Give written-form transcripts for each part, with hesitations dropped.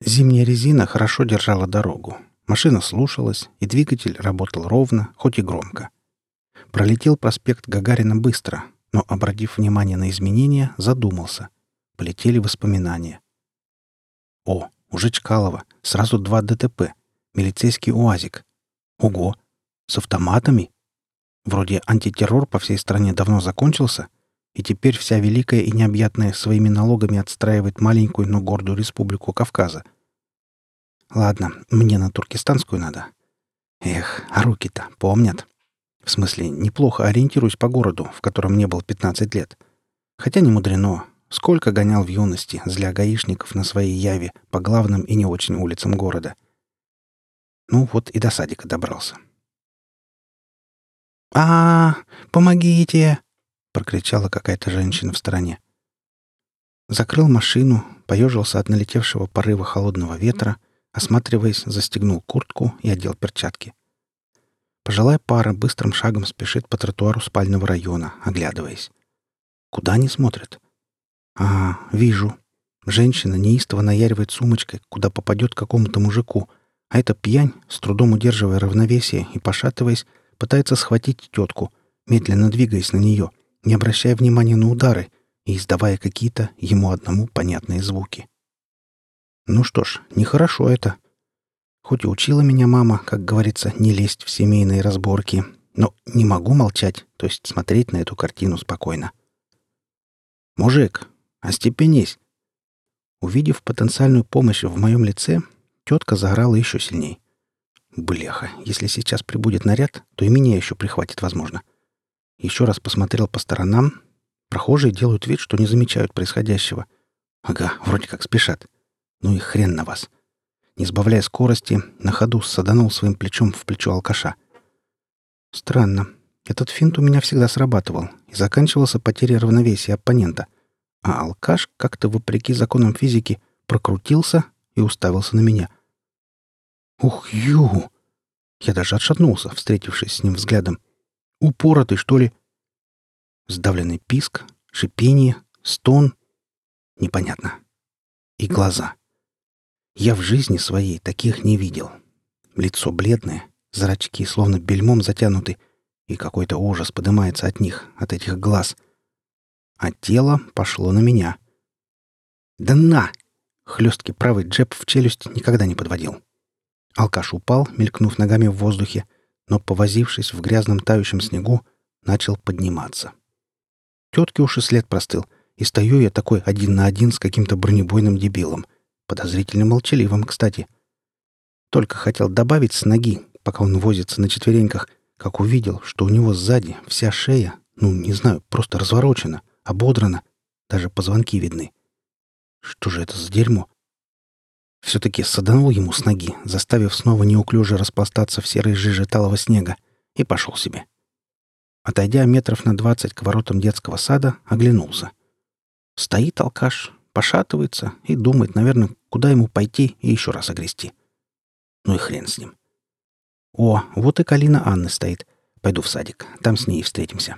Зимняя резина хорошо держала дорогу. Машина слушалась, и двигатель работал ровно, хоть и громко. Пролетел проспект Гагарина быстро, но, обратив внимание на изменения, задумался. Полетели воспоминания. О, уже Чкалово. Сразу 2 ДТП. Милицейский УАЗик. Ого! С автоматами? Вроде антитеррор по всей стране давно закончился, и теперь вся великая и необъятная своими налогами отстраивает маленькую, но гордую республику Кавказа. Ладно, мне на туркестанскую надо. Эх, а руки-то помнят. В смысле, неплохо ориентируюсь по городу, в котором не был 15 лет. Хотя не мудрено. Сколько гонял в юности, зля гаишников на своей Яве по главным и не очень улицам города. Ну вот и до садика добрался. Помогите!» — прокричала какая-то женщина в стороне. Закрыл машину, поежился от налетевшего порыва холодного ветра, осматриваясь, застегнул куртку и одел перчатки. Пожилая пара быстрым шагом спешит по тротуару спального района, оглядываясь. Куда они смотрят? Вижу. Женщина неистово наяривает сумочкой, куда попадет какому-то мужику, а эта пьянь, с трудом удерживая равновесие и пошатываясь, пытается схватить тетку, медленно двигаясь на нее, не обращая внимания на удары и издавая какие-то ему одному понятные звуки. Ну что ж, нехорошо это. Хоть и учила меня мама, как говорится, не лезть в семейные разборки, но не могу молчать, то есть смотреть на эту картину спокойно. «Мужик, остепенись!» Увидев потенциальную помощь в моем лице, тетка заорала еще сильней. Бляха, если сейчас прибудет наряд, то и меня еще прихватит, возможно. Еще раз посмотрел по сторонам. Прохожие делают вид, что не замечают происходящего. Ага, вроде как спешат. Ну и хрен на вас. Не сбавляя скорости, на ходу саданул своим плечом в плечо алкаша. Странно. Этот финт у меня всегда срабатывал и заканчивался потерей равновесия оппонента. А алкаш, как-то вопреки законам физики, прокрутился и уставился на меня. «Ух, ю!» Я даже отшатнулся, встретившись с ним взглядом. «Упоротый, что ли?» Сдавленный писк, шипение, стон. Непонятно. И глаза. Я в жизни своей таких не видел. Лицо бледное, зрачки словно бельмом затянуты, и какой-то ужас поднимается от них, от этих глаз. А тело пошло на меня. «Да на!» Хлесткий правый джеб в челюсть никогда не подводил. Алкаш упал, мелькнув ногами в воздухе, но, повозившись в грязном тающем снегу, начал подниматься. Тетке уж и след простыл, и стою я такой один на один с каким-то бронебойным дебилом, подозрительно молчаливым, кстати. Только хотел добавить с ноги, пока он возится на четвереньках, как увидел, что у него сзади вся шея, не знаю, просто разворочена, ободрана, даже позвонки видны. Что же это за дерьмо? Все-таки саданул ему с ноги, заставив снова неуклюже распластаться в серой жиже талого снега, и пошел себе. Отойдя метров на 20 к воротам детского сада, оглянулся. Стоит алкаш, пошатывается и думает, наверное, куда ему пойти и еще раз огрести. Ну и хрен с ним. О, вот и калина Анны стоит. Пойду в садик, там с ней и встретимся.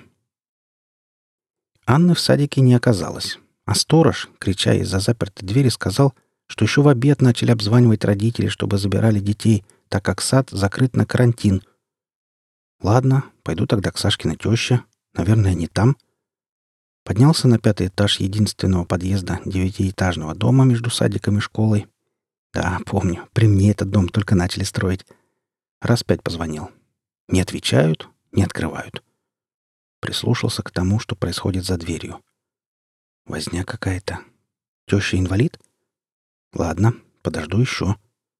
Анны в садике не оказалось, а сторож, крича из-за запертой двери, сказал, что еще в обед начали обзванивать родители, чтобы забирали детей, так как сад закрыт на карантин. Ладно, пойду тогда к Сашкиной теще. Наверное, не там. Поднялся на 5-й этаж единственного подъезда 9-этажного дома между садиком и школой. Да, помню, при мне этот дом только начали строить. Раз 5 позвонил. Не отвечают, не открывают. Прислушался к тому, что происходит за дверью. Возня какая-то. Теща инвалид? Ладно, подожду еще.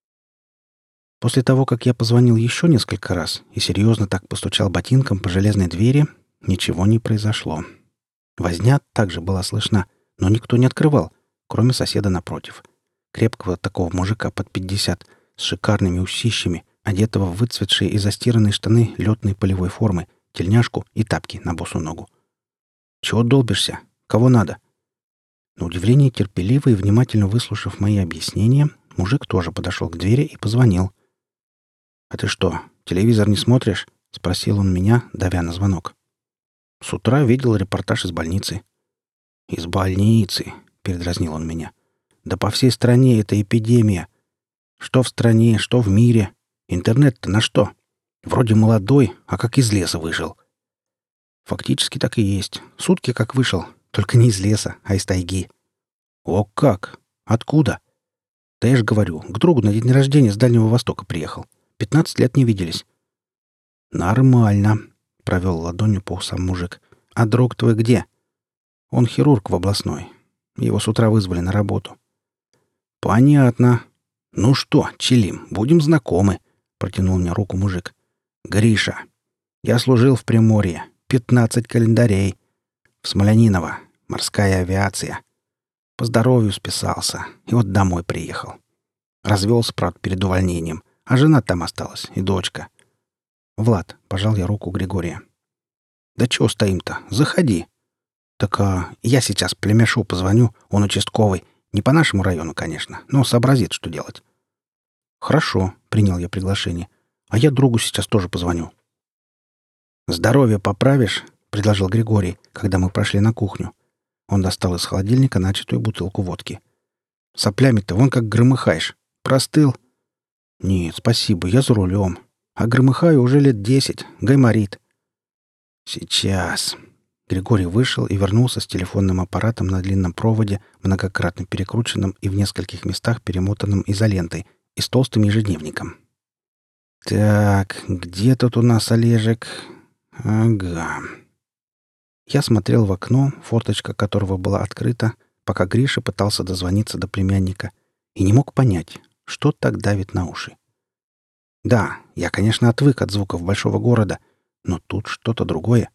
После того, как я позвонил еще несколько раз и серьезно так постучал ботинком по железной двери, ничего не произошло. Возня также была слышна, но никто не открывал, кроме соседа напротив. Крепкого такого мужика под 50, с шикарными усищами, одетого в выцветшие и застиранные штаны летной полевой формы, тельняшку и тапки на босу ногу. «Чего долбишься? Кого надо?» На удивление, терпеливо и внимательно выслушав мои объяснения, мужик тоже подошел к двери и позвонил. «А ты что, телевизор не смотришь?» — спросил он меня, давя на звонок. «С утра видел репортаж из больницы». «Из больницы?» — передразнил он меня. «Да по всей стране это эпидемия. Что в стране, что в мире. Интернет-то на что? Вроде молодой, а как из леса вышел. Фактически так и есть. Сутки как вышел, только не из леса, а из тайги. О как! Откуда? Да я же говорю, к другу на день рождения с Дальнего Востока приехал. 15 лет не виделись. Нормально, провел ладонью по усам мужик. А друг твой где? Он хирург в областной. Его с утра вызвали на работу. Понятно. Ну что, чилим, будем знакомы, протянул мне руку мужик. Гриша. Я служил в Приморье. 15 календарей. В Смоляниново. Морская авиация. По здоровью списался. И вот домой приехал. Развелся, правда, перед увольнением. А жена там осталась. И дочка. Влад, пожал я руку Григория. Да чего стоим-то? Заходи. Так я сейчас племяшу позвоню. Он участковый. Не по нашему району, конечно, но сообразит, что делать. Хорошо, принял я приглашение. А я другу сейчас тоже позвоню. Здоровье поправишь? Предложил Григорий, когда мы прошли на кухню. Он достал из холодильника начатую бутылку водки. Соплями-то вон как громыхаешь. Простыл? Нет, спасибо, я за рулем. А громыхаю уже лет 10. Гайморит. Сейчас. Григорий вышел и вернулся с телефонным аппаратом на длинном проводе, многократно перекрученным и в нескольких местах перемотанным изолентой, и с толстым ежедневником. Так, где тут у нас Олежек? Ага. Я смотрел в окно, форточка которого была открыта, пока Гриша пытался дозвониться до племянника, и не мог понять, что так давит на уши. Да, я, конечно, отвык от звуков большого города, но тут что-то другое.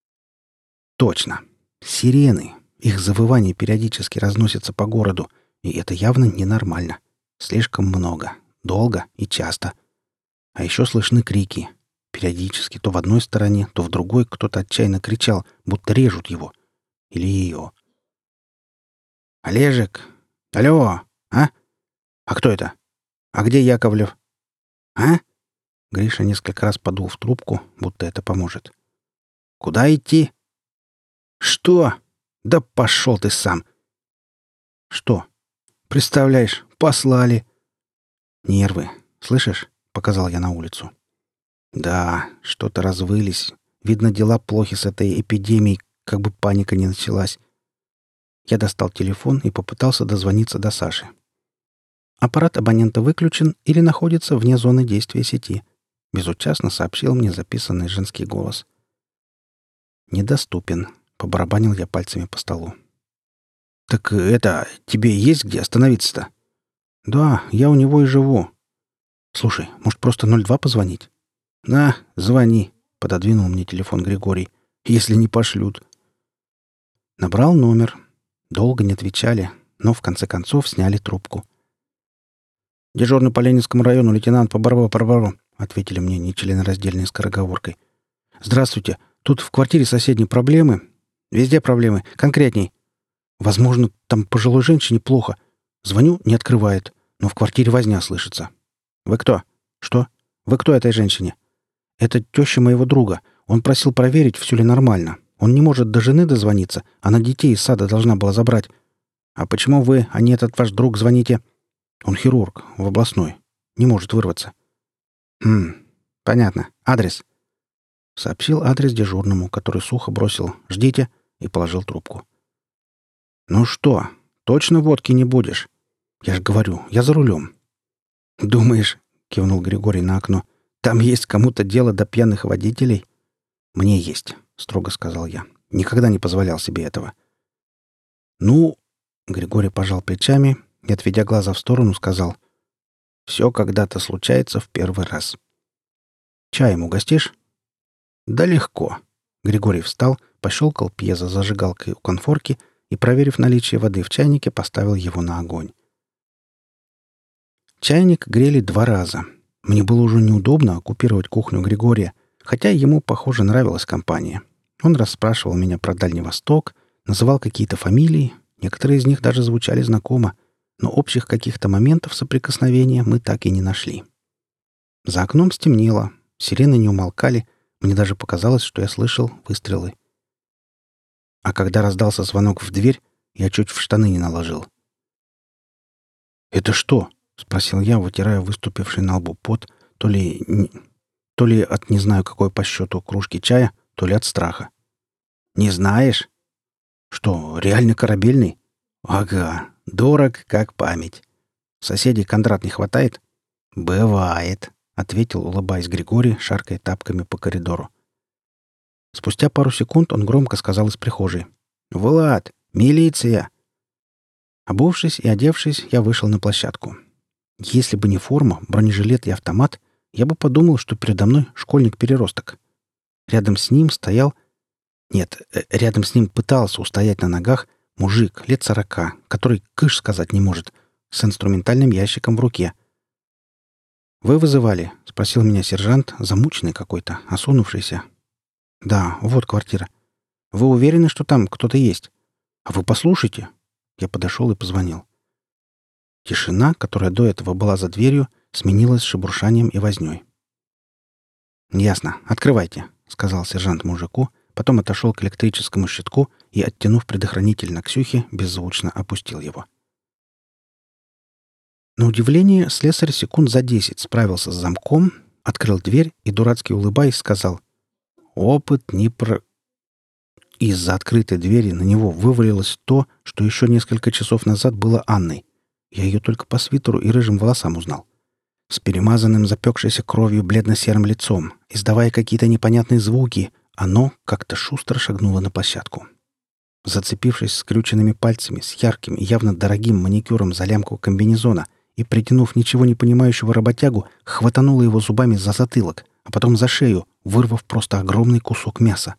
Точно. Сирены. Их завывание периодически разносится по городу, и это явно ненормально. Слишком много, долго и часто. А еще слышны крики. Периодически то в одной стороне, то в другой кто-то отчаянно кричал, будто режут его. Или ее. «Олежек! Алло! А? А кто это? А где Яковлев? А?» Гриша несколько раз подул в трубку, будто это поможет. «Куда идти?» «Что? Да пошел ты сам!» «Что? Представляешь, послали!» «Нервы. Слышишь?» — показал я на улицу. «Да, что-то развылись. Видно, дела плохи с этой эпидемией, как бы паника не началась». Я достал телефон и попытался дозвониться до Саши. Аппарат абонента выключен или находится вне зоны действия сети. Безучастно сообщил мне записанный женский голос. «Недоступен», — побарабанил я пальцами по столу. «Так это, тебе есть где остановиться-то?» «Да, я у него и живу». «Слушай, может, просто 02 позвонить?» «На, звони», — пододвинул мне телефон Григорий. «Если не пошлют». Набрал номер. Долго не отвечали, но в конце концов сняли трубку. «Дежурный по Ленинскому району лейтенант Поборова», — ответили мне нечленораздельной скороговоркой. «Здравствуйте. Тут в квартире соседней проблемы. Везде проблемы. Конкретней. Возможно, там пожилой женщине плохо. Звоню, не открывает, но в квартире возня слышится. Вы кто? Что? Вы кто этой женщине? Это теща моего друга. Он просил проверить, все ли нормально. Он не может до жены дозвониться. Она детей из сада должна была забрать. А почему вы, а не этот ваш друг, звоните? Он хирург, в областной. Не может вырваться. Понятно. Адрес?» Сообщил адрес дежурному, который сухо бросил «Ждите» и положил трубку. «Ну что, точно водки не будешь? Я же говорю, я за рулем». «Думаешь?» — кивнул Григорий на окно. «Там есть кому-то дело до пьяных водителей?» «Мне есть», — строго сказал я. «Никогда не позволял себе этого». «Ну...» — Григорий пожал плечами и, отведя глаза в сторону, сказал. «Все когда-то случается в первый раз». «Чаем угостишь?» «Да легко». Григорий встал, пощелкал пьезозажигалкой у конфорки и, проверив наличие воды в чайнике, поставил его на огонь. Чайник грели 2 раза. Мне было уже неудобно оккупировать кухню Григория, хотя ему, похоже, нравилась компания. Он расспрашивал меня про Дальний Восток, называл какие-то фамилии, некоторые из них даже звучали знакомо, но общих каких-то моментов соприкосновения мы так и не нашли. За окном стемнело, сирены не умолкали, мне даже показалось, что я слышал выстрелы. А когда раздался звонок в дверь, я чуть в штаны не наложил. «Это что?» — спросил я, вытирая выступивший на лбу пот, то ли от не знаю какой по счету кружки чая, то ли от страха. «Не знаешь? Что, реально корабельный?» «Ага, дорог, как память. Соседей Кондрат не хватает?» «Бывает», — ответил, улыбаясь Григорий, шаркая тапками по коридору. Спустя пару секунд он громко сказал из прихожей: «Влад! Милиция!» Обувшись и одевшись, я вышел на площадку. Если бы не форма, бронежилет и автомат, я бы подумал, что передо мной школьник-переросток. Рядом с ним стоял... Нет, рядом с ним пытался устоять на ногах мужик лет 40, который кыш сказать не может, с инструментальным ящиком в руке. «Вы вызывали?» — спросил меня сержант, замученный какой-то, осунувшийся. «Да, вот квартира. Вы уверены, что там кто-то есть? А вы послушайте». Я подошел и позвонил. Тишина, которая до этого была за дверью, сменилась шебуршанием и вознёй. «Ясно. Открывайте», — сказал сержант мужику, потом отошел к электрическому щитку и, оттянув предохранитель на Ксюхе, беззвучно опустил его. На удивление, слесарь секунд за 10 справился с замком, открыл дверь и, дурацки улыбаясь, сказал: «Опыт не про...» Из-за открытой двери на него вывалилось то, что еще несколько часов назад было Анной. Я ее только по свитеру и рыжим волосам узнал. С перемазанным запекшейся кровью бледно-серым лицом, издавая какие-то непонятные звуки, оно как-то шустро шагнуло на площадку. Зацепившись скрюченными пальцами с ярким и явно дорогим маникюром за лямку комбинезона и, притянув ничего не понимающего работягу, хватанула его зубами за затылок, а потом за шею, вырвав просто огромный кусок мяса.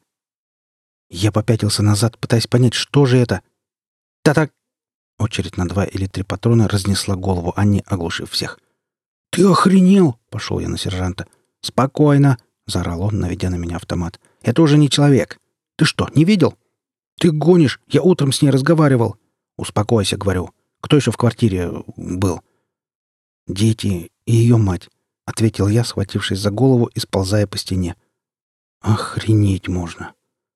Я попятился назад, пытаясь понять, что же это. «Та-так!» Очередь на 2 или 3 патрона разнесла голову Анне, оглушив всех. «Ты охренел!» — пошел я на сержанта. «Спокойно!» — заорал он, наведя на меня автомат. «Это уже не человек! Ты что, не видел?» «Ты гонишь! Я утром с ней разговаривал!» «Успокойся, — говорю. Кто еще в квартире был?» «Дети и ее мать», — ответил я, схватившись за голову и сползая по стене. «Охренеть можно!»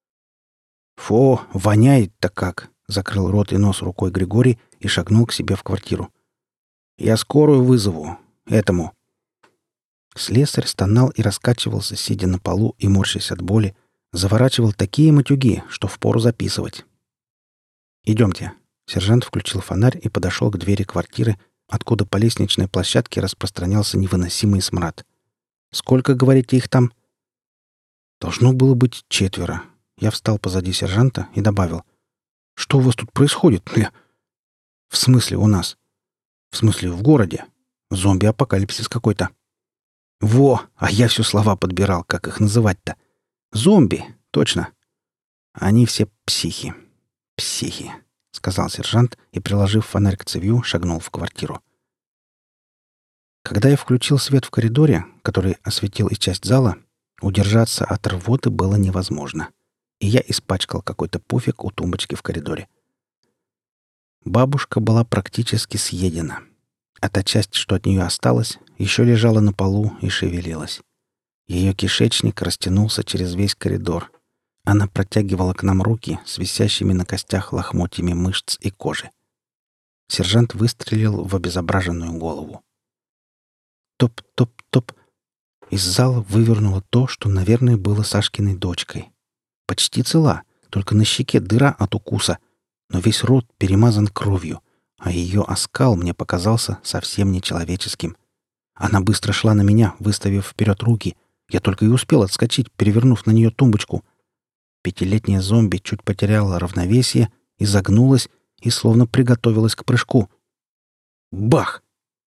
«Фу, воняет-то как!» — закрыл рот и нос рукой Григорий и шагнул к себе в квартиру. «Я скорую вызову. Этому». Слесарь стонал и раскачивался, сидя на полу и морщась от боли, заворачивал такие матюги, что впору записывать. «Идемте». Сержант включил фонарь и подошел к двери квартиры, откуда по лестничной площадке распространялся невыносимый смрад. «Сколько, говорите, их там?» Должно было быть 4. Я встал позади сержанта и добавил: «Что у вас тут происходит, бля?» «В смысле у нас?» «В смысле в городе. Зомби-апокалипсис какой-то». «Во! А я все слова подбирал, как их называть-то. Зомби! Точно!» «Они все психи. Психи», — сказал сержант и, приложив фонарь к цевью, шагнул в квартиру. Когда я включил свет в коридоре, который осветил и часть зала, удержаться от рвоты было невозможно, и я испачкал какой-то пуфик у тумбочки в коридоре. Бабушка была практически съедена, а та часть, что от нее осталась, еще лежала на полу и шевелилась. Ее кишечник растянулся через весь коридор. Она протягивала к нам руки с висящими на костях лохмотьями мышц и кожи. Сержант выстрелил в обезображенную голову. Топ-топ-топ. Из зала вывернуло то, что, наверное, было Сашкиной дочкой. Почти цела, только на щеке дыра от укуса, но весь рот перемазан кровью, а ее оскал мне показался совсем нечеловеческим. Она быстро шла на меня, выставив вперед руки. Я только и успел отскочить, перевернув на нее тумбочку. 5-летняя зомби чуть потеряла равновесие, изогнулась и словно приготовилась к прыжку. Бах!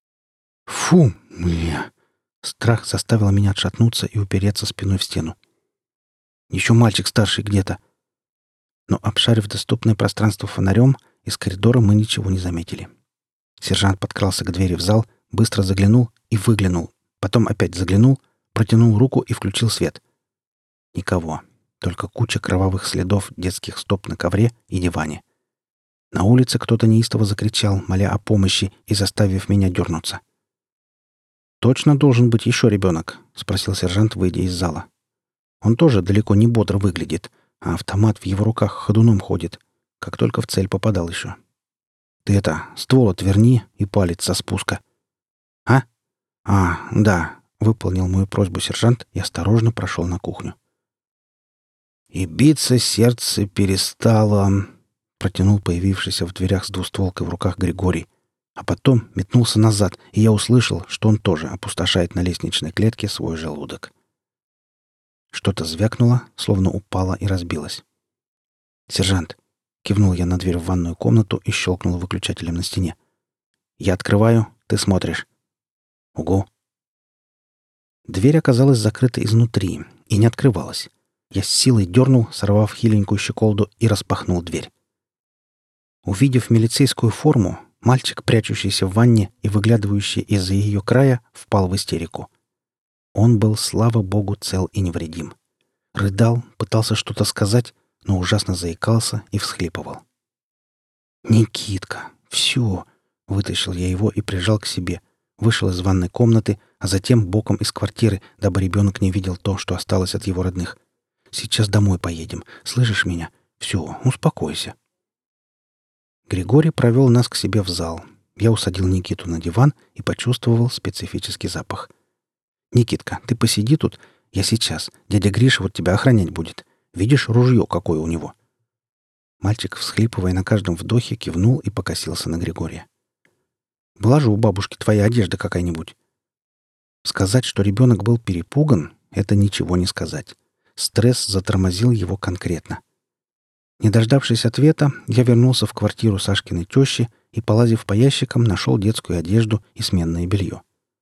Фу, бля! Страх заставил меня отшатнуться и упереться спиной в стену. Еще мальчик старший где-то. Но, обшарив доступное пространство фонарем, из коридора мы ничего не заметили. Сержант подкрался к двери в зал, быстро заглянул и выглянул. Потом опять заглянул, протянул руку и включил свет. Никого. Только куча кровавых следов детских стоп на ковре и диване. На улице кто-то неистово закричал, моля о помощи и заставив меня дернуться. «Точно должен быть еще ребенок?» — спросил сержант, выйдя из зала. «Он тоже далеко не бодро выглядит, а автомат в его руках ходуном ходит, как только в цель попадал еще. Ты это, ствол отверни и палец со спуска». А? Да, выполнил мою просьбу сержант и осторожно прошел на кухню. «И биться сердце перестало», — протянул появившийся в дверях с двустволкой в руках Григорий, а потом метнулся назад, и я услышал, что он тоже опустошает на лестничной клетке свой желудок. Что-то звякнуло, словно упало и разбилось. «Сержант!» — кивнул я на дверь в ванную комнату и щелкнул выключателем на стене. «Я открываю, ты смотришь». «Угу». Дверь оказалась закрыта изнутри и не открывалась. Я с силой дернул, сорвав хиленькую щеколду, и распахнул дверь. Увидев милицейскую форму, мальчик, прячущийся в ванне и выглядывающий из-за ее края, впал в истерику. Он был, слава богу, цел и невредим. Рыдал, пытался что-то сказать, но ужасно заикался и всхлипывал. «Никитка! Все!» — вытащил я его и прижал к себе. Вышел из ванной комнаты, а затем боком из квартиры, дабы ребенок не видел то, что осталось от его родных. «Сейчас домой поедем. Слышишь меня? Все, успокойся». Григорий провел нас к себе в зал. Я усадил Никиту на диван и почувствовал специфический запах. «Никитка, ты посиди тут. Я сейчас. Дядя Гриша вот тебя охранять будет. Видишь, ружье какое у него?» Мальчик, всхлипывая на каждом вдохе, кивнул и покосился на Григория. «Была же у бабушки твоя одежда какая-нибудь?» Сказать, что ребенок был перепуган, это ничего не сказать. Стресс затормозил его конкретно. Не дождавшись ответа, я вернулся в квартиру Сашкиной тещи и, полазив по ящикам, нашел детскую одежду и сменное белье.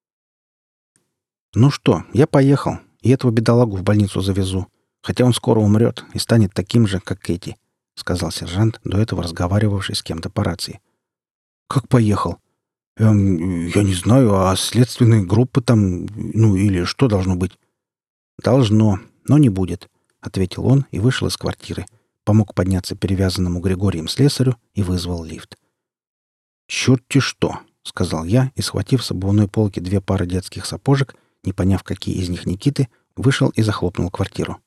«Ну что, я поехал, и этого бедолагу в больницу завезу, хотя он скоро умрет и станет таким же, как Кэти», — сказал сержант, до этого разговаривавший с кем-то по рации. «Как поехал? Я не знаю, а следственные группы там, или что должно быть?» «Должно, но не будет», — ответил он и вышел из квартиры, помог подняться перевязанному Григорием слесарю и вызвал лифт. «Черт-те что!» — сказал я и, схватив с обувной полки 2 пары детских сапожек, не поняв, какие из них Никиты, вышел и захлопнул квартиру.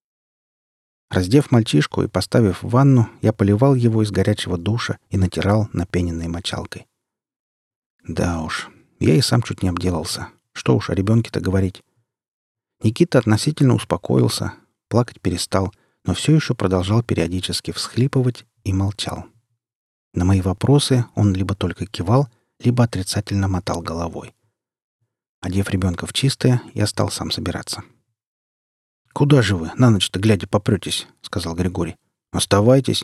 Раздев мальчишку и поставив в ванну, я поливал его из горячего душа и натирал напененной мочалкой. Да уж, я и сам чуть не обделался. Что уж о ребенке-то говорить. Никита относительно успокоился, плакать перестал, но все еще продолжал периодически всхлипывать и молчал. На мои вопросы он либо только кивал, либо отрицательно мотал головой. Одев ребенка в чистое, я стал сам собираться. «Куда же вы, на ночь-то глядя, попретесь?» — сказал Григорий. «Оставайтесь».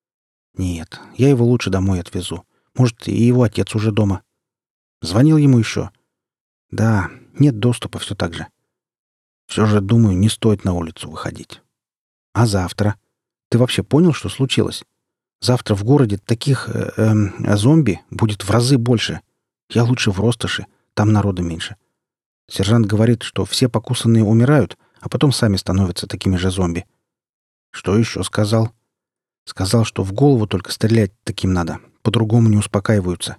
«Нет, я его лучше домой отвезу. Может, и его отец уже дома». «Звонил ему еще?» «Да, нет доступа все так же». «Все же, думаю, не стоит на улицу выходить». «А завтра? Ты вообще понял, что случилось? Завтра в городе таких зомби будет в разы больше. Я лучше в Ростоши, там народа меньше. Сержант говорит, что все покусанные умирают, а потом сами становятся такими же зомби». «Что еще сказал?» «Сказал, что в голову только стрелять таким надо, по-другому не успокаиваются».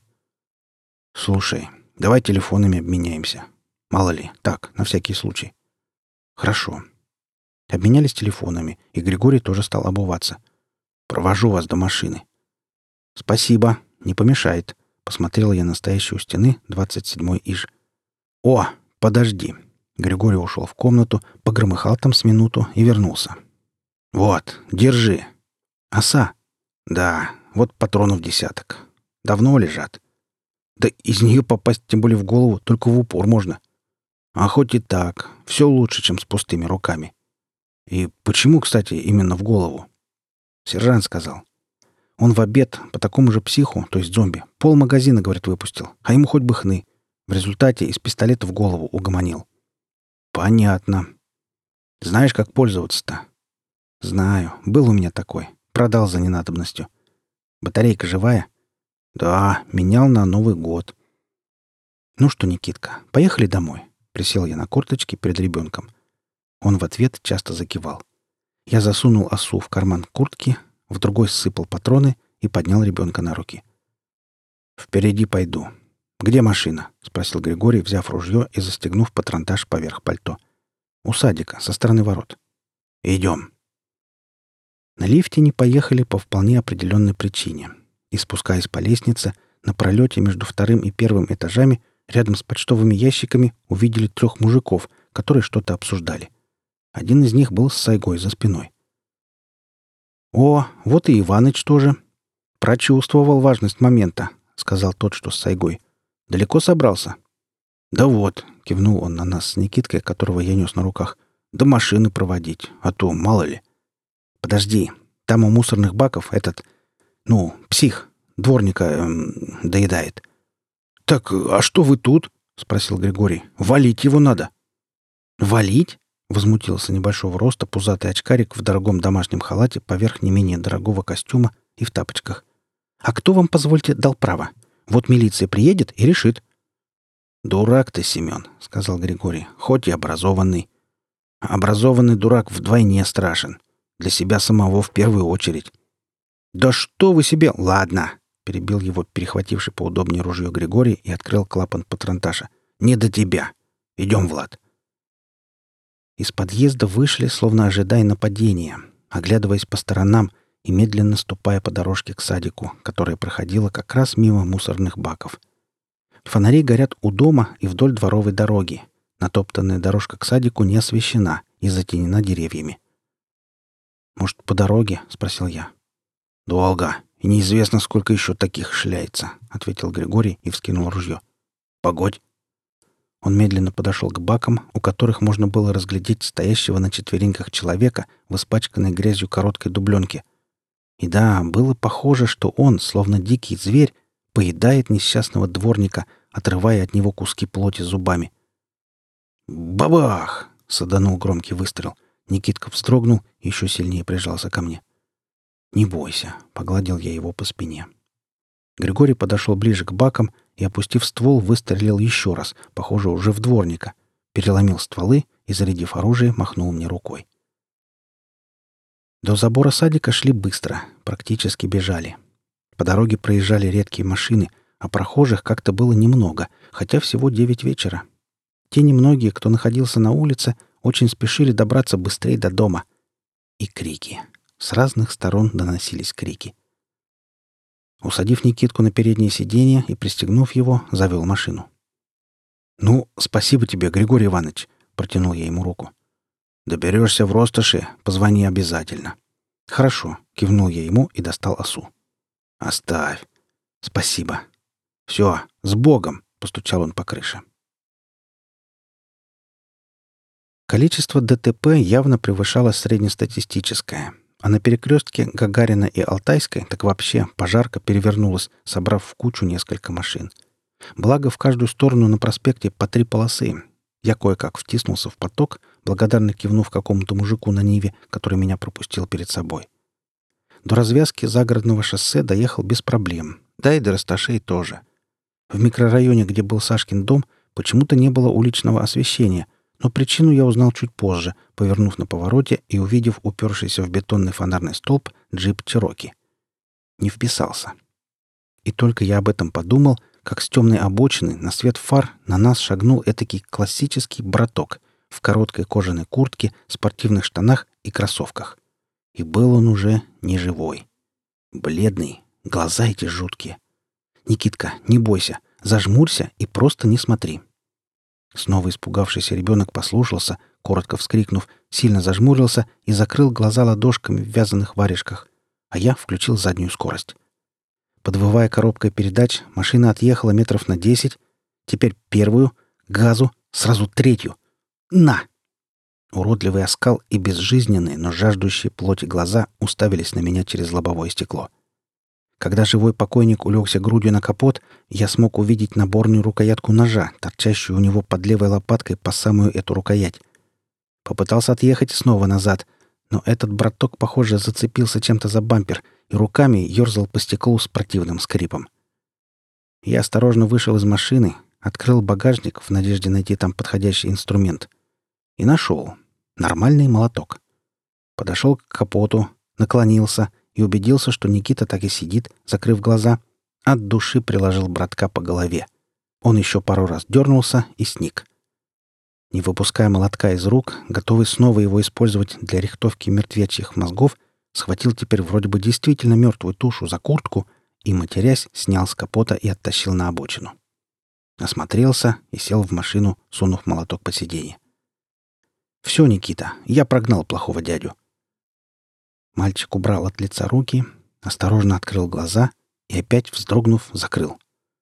«Слушай, давай телефонами обменяемся. Мало ли, так, на всякий случай». «Хорошо». Обменялись телефонами, и Григорий тоже стал обуваться. «Провожу вас до машины». «Спасибо, не помешает», — посмотрел я на стоящий у стены 27-й иж. «О, подожди». Григорий ушел в комнату, погромыхал там с минуту и вернулся. «Вот, держи». «Оса?» «Да, вот патронов десяток. Давно лежат». «Да из нее попасть, тем более в голову, только в упор можно». «А хоть и так, все лучше, чем с пустыми руками». «И почему, кстати, именно в голову?» Сержант сказал. Он в обед по такому же психу, то есть зомби, полмагазина, говорит, выпустил, а ему хоть бы хны. В результате из пистолета в голову угомонил. «Понятно. Знаешь, как пользоваться-то?» «Знаю. Был у меня такой. Продал за ненадобностью. Батарейка живая?» «Да, менял на Новый год». «Ну что, Никитка, поехали домой?» Присел я на корточки перед ребенком. Он в ответ часто закивал. Я засунул осу в карман куртки, в другой сыпал патроны и поднял ребенка на руки. «Впереди пойду. Где машина?» — спросил Григорий, взяв ружье и застегнув патронтаж поверх пальто. «У садика, со стороны ворот». «Идем». На лифте не поехали по вполне определенной причине. И спускаясь по лестнице, на пролете между 2-м и 1-м этажами Рядом с почтовыми ящиками увидели 3 мужиков, которые что-то обсуждали. Один из них был с Сайгой за спиной. «О, вот и Иваныч тоже. Прочувствовал важность момента», — сказал тот, что с Сайгой. «Далеко собрался?» «Да вот», — кивнул он на нас с Никиткой, которого я нес на руках. «Да машины проводить, а то мало ли». «Подожди, там у мусорных баков этот, псих, дворника доедает». «Так, а что вы тут?» — спросил Григорий. «Валить его надо». «Валить?» — возмутился небольшого роста пузатый очкарик в дорогом домашнем халате поверх не менее дорогого костюма и в тапочках. «А кто вам, позвольте, дал право? Вот милиция приедет и решит». «Дурак ты, Семен», — сказал Григорий, — «хоть и образованный. Образованный дурак вдвойне страшен. Для себя самого в первую очередь». «Да что вы себе...» «Ладно», — перебил его перехвативший поудобнее ружье Григорий и открыл клапан патронташа. «Не до тебя. Идем, Влад». Из подъезда вышли, словно ожидая нападения, оглядываясь по сторонам и медленно ступая по дорожке к садику, которая проходила как раз мимо мусорных баков. Фонари горят у дома и вдоль дворовой дороги. Натоптанная дорожка к садику не освещена и затенена деревьями. «Может, по дороге?» — спросил я. «Долго. И неизвестно, сколько еще таких шляется», — ответил Григорий и вскинул ружье. «Погодь». Он медленно подошел к бакам, у которых можно было разглядеть стоящего на четвереньках человека в испачканной грязью короткой дубленке. И да, было похоже, что он, словно дикий зверь, поедает несчастного дворника, отрывая от него куски плоти зубами. «Бабах!» — саданул громкий выстрел. Никитка вздрогнул и еще сильнее прижался ко мне. «Не бойся», — погладил я его по спине. Григорий подошел ближе к бакам и, опустив ствол, выстрелил еще раз, похоже, уже в дворника, переломил стволы и, зарядив оружие, махнул мне рукой. До забора садика шли быстро, практически бежали. По дороге проезжали редкие машины, а прохожих как-то было немного, хотя всего 9 вечера. Те немногие, кто находился на улице, очень спешили добраться быстрее до дома. И крики. С разных сторон доносились крики. Усадив Никитку на переднее сиденье и пристегнув его, завел машину. «Ну, спасибо тебе, Григорий Иванович», — протянул я ему руку. «Доберешься в Ростоши, позвони обязательно». «Хорошо», — кивнул я ему и достал осу. «Оставь. Спасибо. Все, с Богом», — постучал он по крыше. Количество ДТП явно превышало среднестатистическое, а на перекрестке Гагарина и Алтайской так вообще пожарка перевернулась, собрав в кучу несколько машин. Благо, в каждую сторону на проспекте по 3 полосы. Я кое-как втиснулся в поток, благодарно кивнув какому-то мужику на Ниве, который меня пропустил перед собой. До развязки загородного шоссе доехал без проблем, да и до Расташей тоже. В микрорайоне, где был Сашкин дом, почему-то не было уличного освещения, но причину я узнал чуть позже, повернув на повороте и увидев упершийся в бетонный фонарный столб джип «Чероки». Не вписался. И только я об этом подумал, как с темной обочины на свет фар на нас шагнул этакий классический браток в короткой кожаной куртке, спортивных штанах и кроссовках. И был он уже не живой. Бледный, глаза эти жуткие. «Никитка, не бойся, зажмурься и просто не смотри». Снова испугавшийся ребенок послушался, коротко вскрикнув, сильно зажмурился и закрыл глаза ладошками в вязаных варежках, а я включил заднюю скорость. Подвывая коробкой передач, машина отъехала метров на 10, теперь первую, газу, сразу третью. На! Уродливый оскал и безжизненные, но жаждущие плоти глаза уставились на меня через лобовое стекло. Когда живой покойник улегся грудью на капот, я смог увидеть наборную рукоятку ножа, торчащую у него под левой лопаткой по самую эту рукоять. Попытался отъехать снова назад, но этот браток, похоже, зацепился чем-то за бампер и руками ерзал по стеклу с противным скрипом. Я осторожно вышел из машины, открыл багажник в надежде найти там подходящий инструмент. И нашел. Нормальный молоток. Подошел к капоту, наклонился и убедился, что Никита так и сидит, закрыв глаза, от души приложил братка по голове. Он еще пару раз дернулся и сник. Не выпуская молотка из рук, готовый снова его использовать для рихтовки мертвечьих мозгов, схватил теперь вроде бы действительно мертвую тушу за куртку и, матерясь, снял с капота и оттащил на обочину. Осмотрелся и сел в машину, сунув молоток под сиденье. «Все, Никита, я прогнал плохого дядю». Мальчик убрал от лица руки, осторожно открыл глаза и опять, вздрогнув, закрыл.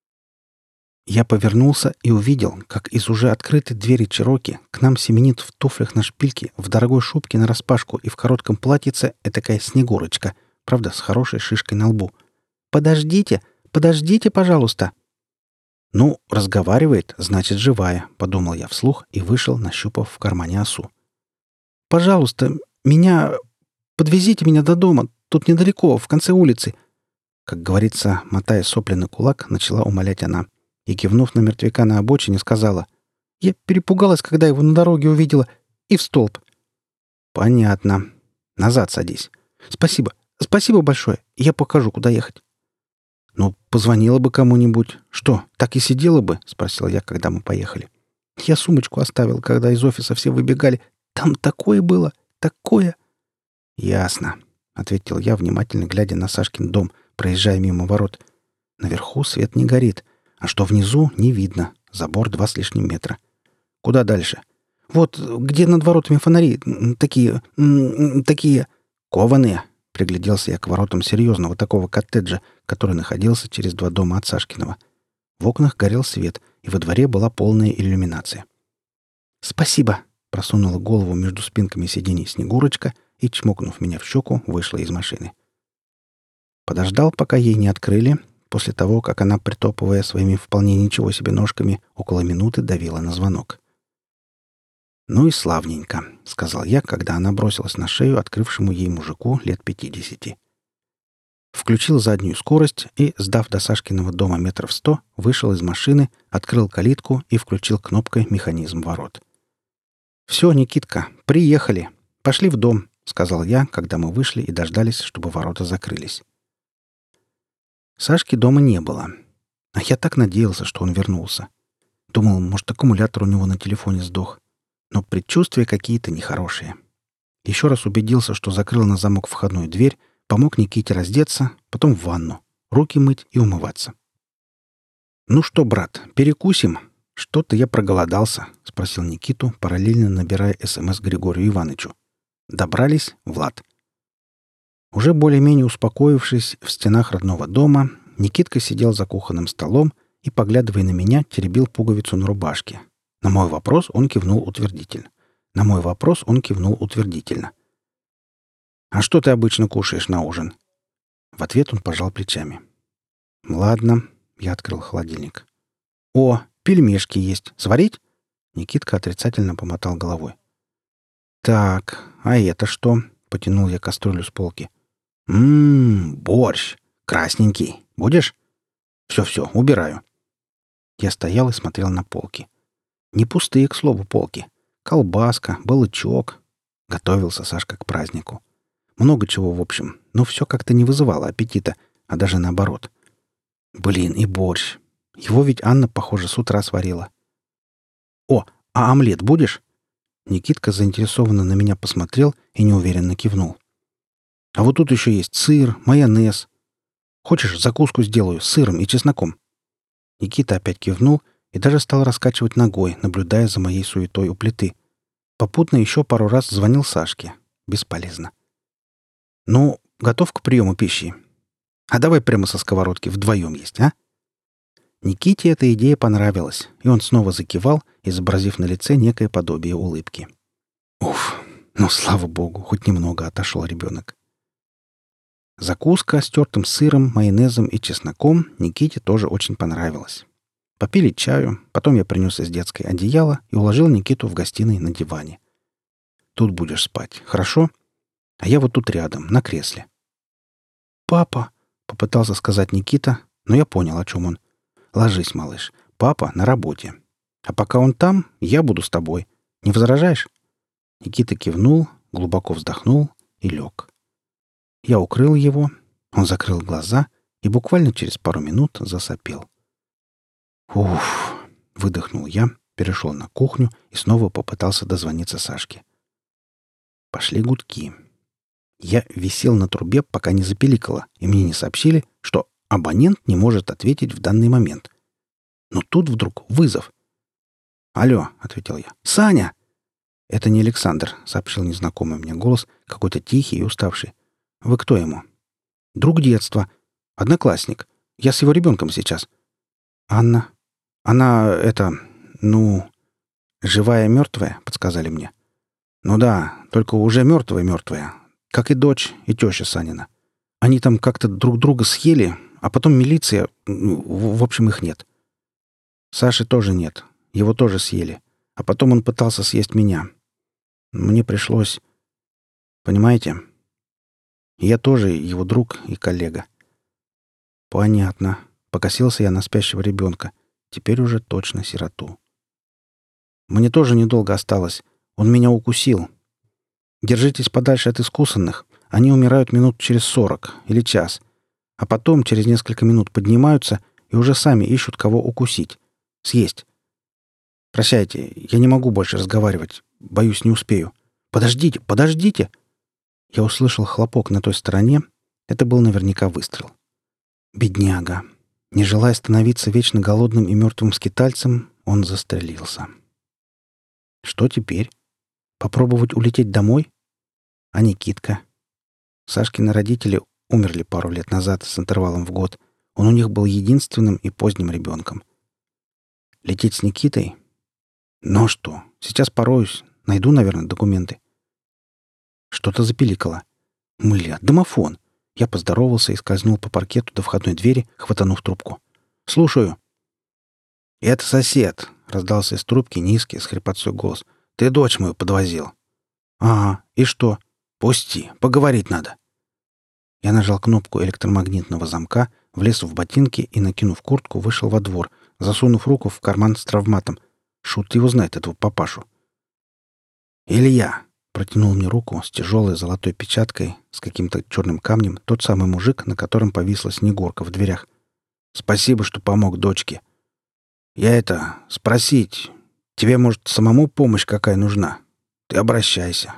Я повернулся и увидел, как из уже открытой двери Чероки к нам семенит в туфлях на шпильке, в дорогой шубке нараспашку и в коротком платьице этакая Снегурочка, правда, с хорошей шишкой на лбу. «Подождите! Подождите, пожалуйста!» «Ну, разговаривает, значит, живая», — подумал я вслух и вышел, нащупав в кармане осу. «Пожалуйста, подвезите меня до дома. Тут недалеко, в конце улицы». Как говорится, мотая сопли на кулак, начала умолять она. И, кивнув на мертвяка на обочине, сказала: «Я перепугалась, когда его на дороге увидела. И в столб». «Понятно. Назад садись». «Спасибо. Спасибо большое. Я покажу, куда ехать». «Ну, позвонила бы кому-нибудь. Что, так и сидела бы?» — спросил я, когда мы поехали. «Я сумочку оставил, когда из офиса все выбегали. Там такое было, такое!» «Ясно», — ответил я, внимательно глядя на Сашкин дом, проезжая мимо ворот. «Наверху свет не горит, а что внизу, не видно. Забор 2 с лишним метра. Куда дальше?» «Вот, где над воротами фонари. Такие... кованые». Пригляделся я к воротам серьезного такого коттеджа, который находился через 2 дома от Сашкиного. В окнах горел свет, и во дворе была полная иллюминация. «Спасибо!» — просунула голову между спинками сидений Снегурочка и, чмокнув меня в щеку, вышла из машины. Подождал, пока ей не открыли, после того, как она, притопывая своими вполне ничего себе ножками, около минуты давила на звонок. «Ну и славненько», — сказал я, когда она бросилась на шею открывшему ей мужику лет 50. Включил заднюю скорость и, сдав до Сашкиного дома 100 метров, вышел из машины, открыл калитку и включил кнопкой механизм ворот. «Все, Никитка, приехали. Пошли в дом», — сказал я, когда мы вышли и дождались, чтобы ворота закрылись. Сашки дома не было. А я так надеялся, что он вернулся. Думал, может, аккумулятор у него на телефоне сдох. Но предчувствия какие-то нехорошие. Еще раз убедился, что закрыл на замок входную дверь, помог Никите раздеться, потом в ванну, руки мыть и умываться. «Ну что, брат, перекусим? Что-то я проголодался», — спросил Никиту, параллельно набирая СМС Григорию Ивановичу. «Добрались, Влад?» Уже более-менее успокоившись в стенах родного дома, Никитка сидел за кухонным столом и, поглядывая на меня, теребил пуговицу на рубашке. На мой вопрос он кивнул утвердительно. «А что ты обычно кушаешь на ужин?» В ответ он пожал плечами. «Ладно», — я открыл холодильник. «О, пельмешки есть. Сварить?» Никитка отрицательно помотал головой. «Так, а это что?» — потянул я кастрюлю с полки. Борщ. Красненький. Будешь?» «Все, убираю». Я стоял и смотрел на полки. Не пустые, к слову, полки. Колбаска, балычок. Готовился Сашка к празднику. Много чего, в общем, но все как-то не вызывало аппетита, а даже наоборот. Блин, и борщ. Его ведь Анна, похоже, с утра сварила. «О, а омлет будешь?» Никитка заинтересованно на меня посмотрел и неуверенно кивнул. «А вот тут еще есть сыр, майонез. Хочешь, закуску сделаю с сыром и чесноком?» Никита опять кивнул и даже стал раскачивать ногой, наблюдая за моей суетой у плиты. Попутно еще пару раз звонил Сашке. Бесполезно. «Ну, готов к приему пищи? А давай прямо со сковородки вдвоем есть, а?» Никите эта идея понравилась, и он снова закивал, изобразив на лице некое подобие улыбки. Уф, ну, слава богу, хоть немного отошел ребенок. Закуска с тертым сыром, майонезом и чесноком Никите тоже очень понравилась. Попили чаю, потом я принес из детской одеяло и уложил Никиту в гостиной на диване. «Тут будешь спать, хорошо? А я вот тут рядом, на кресле». «Папа!» — попытался сказать Никита, но я понял, о чем он. «Ложись, малыш. Папа на работе. А пока он там, я буду с тобой. Не возражаешь?» Никита кивнул, глубоко вздохнул и лег. Я укрыл его, он закрыл глаза и буквально через пару минут засопел. «Уф!» — выдохнул я, перешел на кухню и снова попытался дозвониться Сашке. Пошли гудки. Я висел на трубе, пока не запиликало, и мне не сообщили, что абонент не может ответить в данный момент. Но тут вдруг вызов. «Алло», — ответил я. «Саня!» «Это не Александр», — сообщил незнакомый мне голос, какой-то тихий и уставший. «Вы кто ему?» «Друг детства. Одноклассник. Я с его ребенком сейчас». «Анна? Она, живая и мертвая», — подсказали мне. «Ну да, только уже мертвая-мертвая. Как и дочь, и теща Санина. Они там как-то друг друга съели, а потом милиция... В общем, их нет. Саши тоже нет. Его тоже съели. А потом он пытался съесть меня. Мне пришлось... Понимаете? Я тоже его друг и коллега». «Понятно». Покосился я на спящего ребенка. Теперь уже точно сироту. «Мне тоже недолго осталось. Он меня укусил. Держитесь подальше от искусанных. Они умирают минут через 40 или час. А потом через несколько минут поднимаются и уже сами ищут, кого укусить. Съесть. Прощайте, я не могу больше разговаривать. Боюсь, не успею. Подождите, подождите!» Я услышал хлопок на той стороне. Это был наверняка выстрел. Бедняга. Не желая становиться вечно голодным и мертвым скитальцем, он застрелился. Что теперь? Попробовать улететь домой? А Никитка? Сашкины родители умерли пару лет назад с интервалом в год. Он у них был единственным и поздним ребенком. Лететь с Никитой? Ну что, сейчас пороюсь. Найду, наверное, документы. Что-то запиликало. Мля, домофон. Я поздоровался и скользнул по паркету до входной двери, хватанув трубку. «Слушаю». «Это сосед», — раздался из трубки низкий, с хрипотцой голос. «Ты дочь мою подвозил». «Ага, и что?» «Пусти, поговорить надо». Я нажал кнопку электромагнитного замка, влез в ботинки и, накинув куртку, вышел во двор, засунув руку в карман с травматом. Шут его знает, этого папашу. «Илья», — протянул мне руку с тяжелой золотой печаткой, с каким-то черным камнем, тот самый мужик, на котором повисла Снегурка в дверях. «Спасибо, что помог дочке. Я спросить, тебе, может, самому помощь какая нужна? Ты обращайся».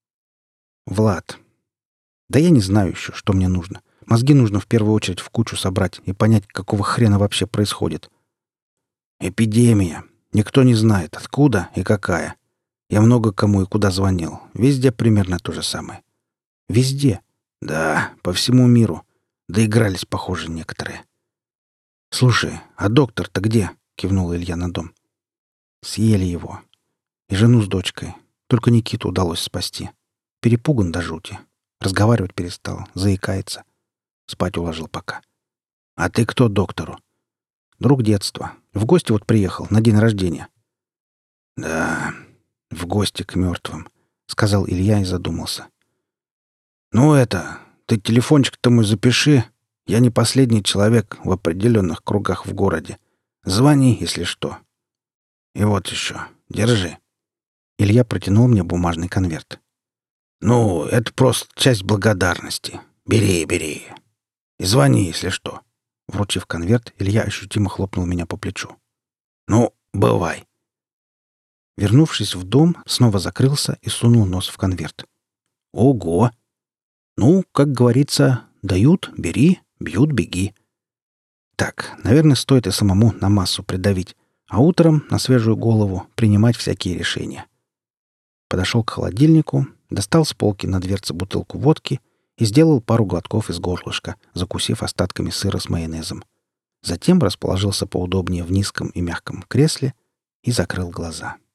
«Влад. Да я не знаю еще, что мне нужно. Мозги нужно в первую очередь в кучу собрать и понять, какого хрена вообще происходит. Эпидемия. Никто не знает, откуда и какая. Я много кому и куда звонил. Везде примерно то же самое». «Везде?» «Да, по всему миру. Доигрались, похоже, некоторые». «Слушай, а доктор-то где?» — кивнул Илья на дом. «Съели его. И жену с дочкой. Только Никиту удалось спасти. Перепуган до жути. Разговаривать перестал, заикается. Спать уложил пока». «А ты кто доктору?» «Друг детства. В гости вот приехал, на день рождения». «Да, в гости к мертвым», — сказал Илья и задумался. «Ну ты телефончик-то мой запиши. Я не последний человек в определенных кругах в городе. Звони, если что. И вот еще. Держи». Илья протянул мне бумажный конверт. «Ну, это просто часть благодарности. Бери. И звони, если что». Вручив конверт, Илья ощутимо хлопнул меня по плечу. «Ну, бывай». Вернувшись в дом, снова закрылся и сунул нос в конверт. «Ого! Ну, как говорится, дают — бери, бьют — беги». Так, наверное, стоит и самому на массу придавить, а утром на свежую голову принимать всякие решения. Подошел к холодильнику, достал с полки на дверце бутылку водки и сделал пару глотков из горлышка, закусив остатками сыра с майонезом. Затем расположился поудобнее в низком и мягком кресле и закрыл глаза.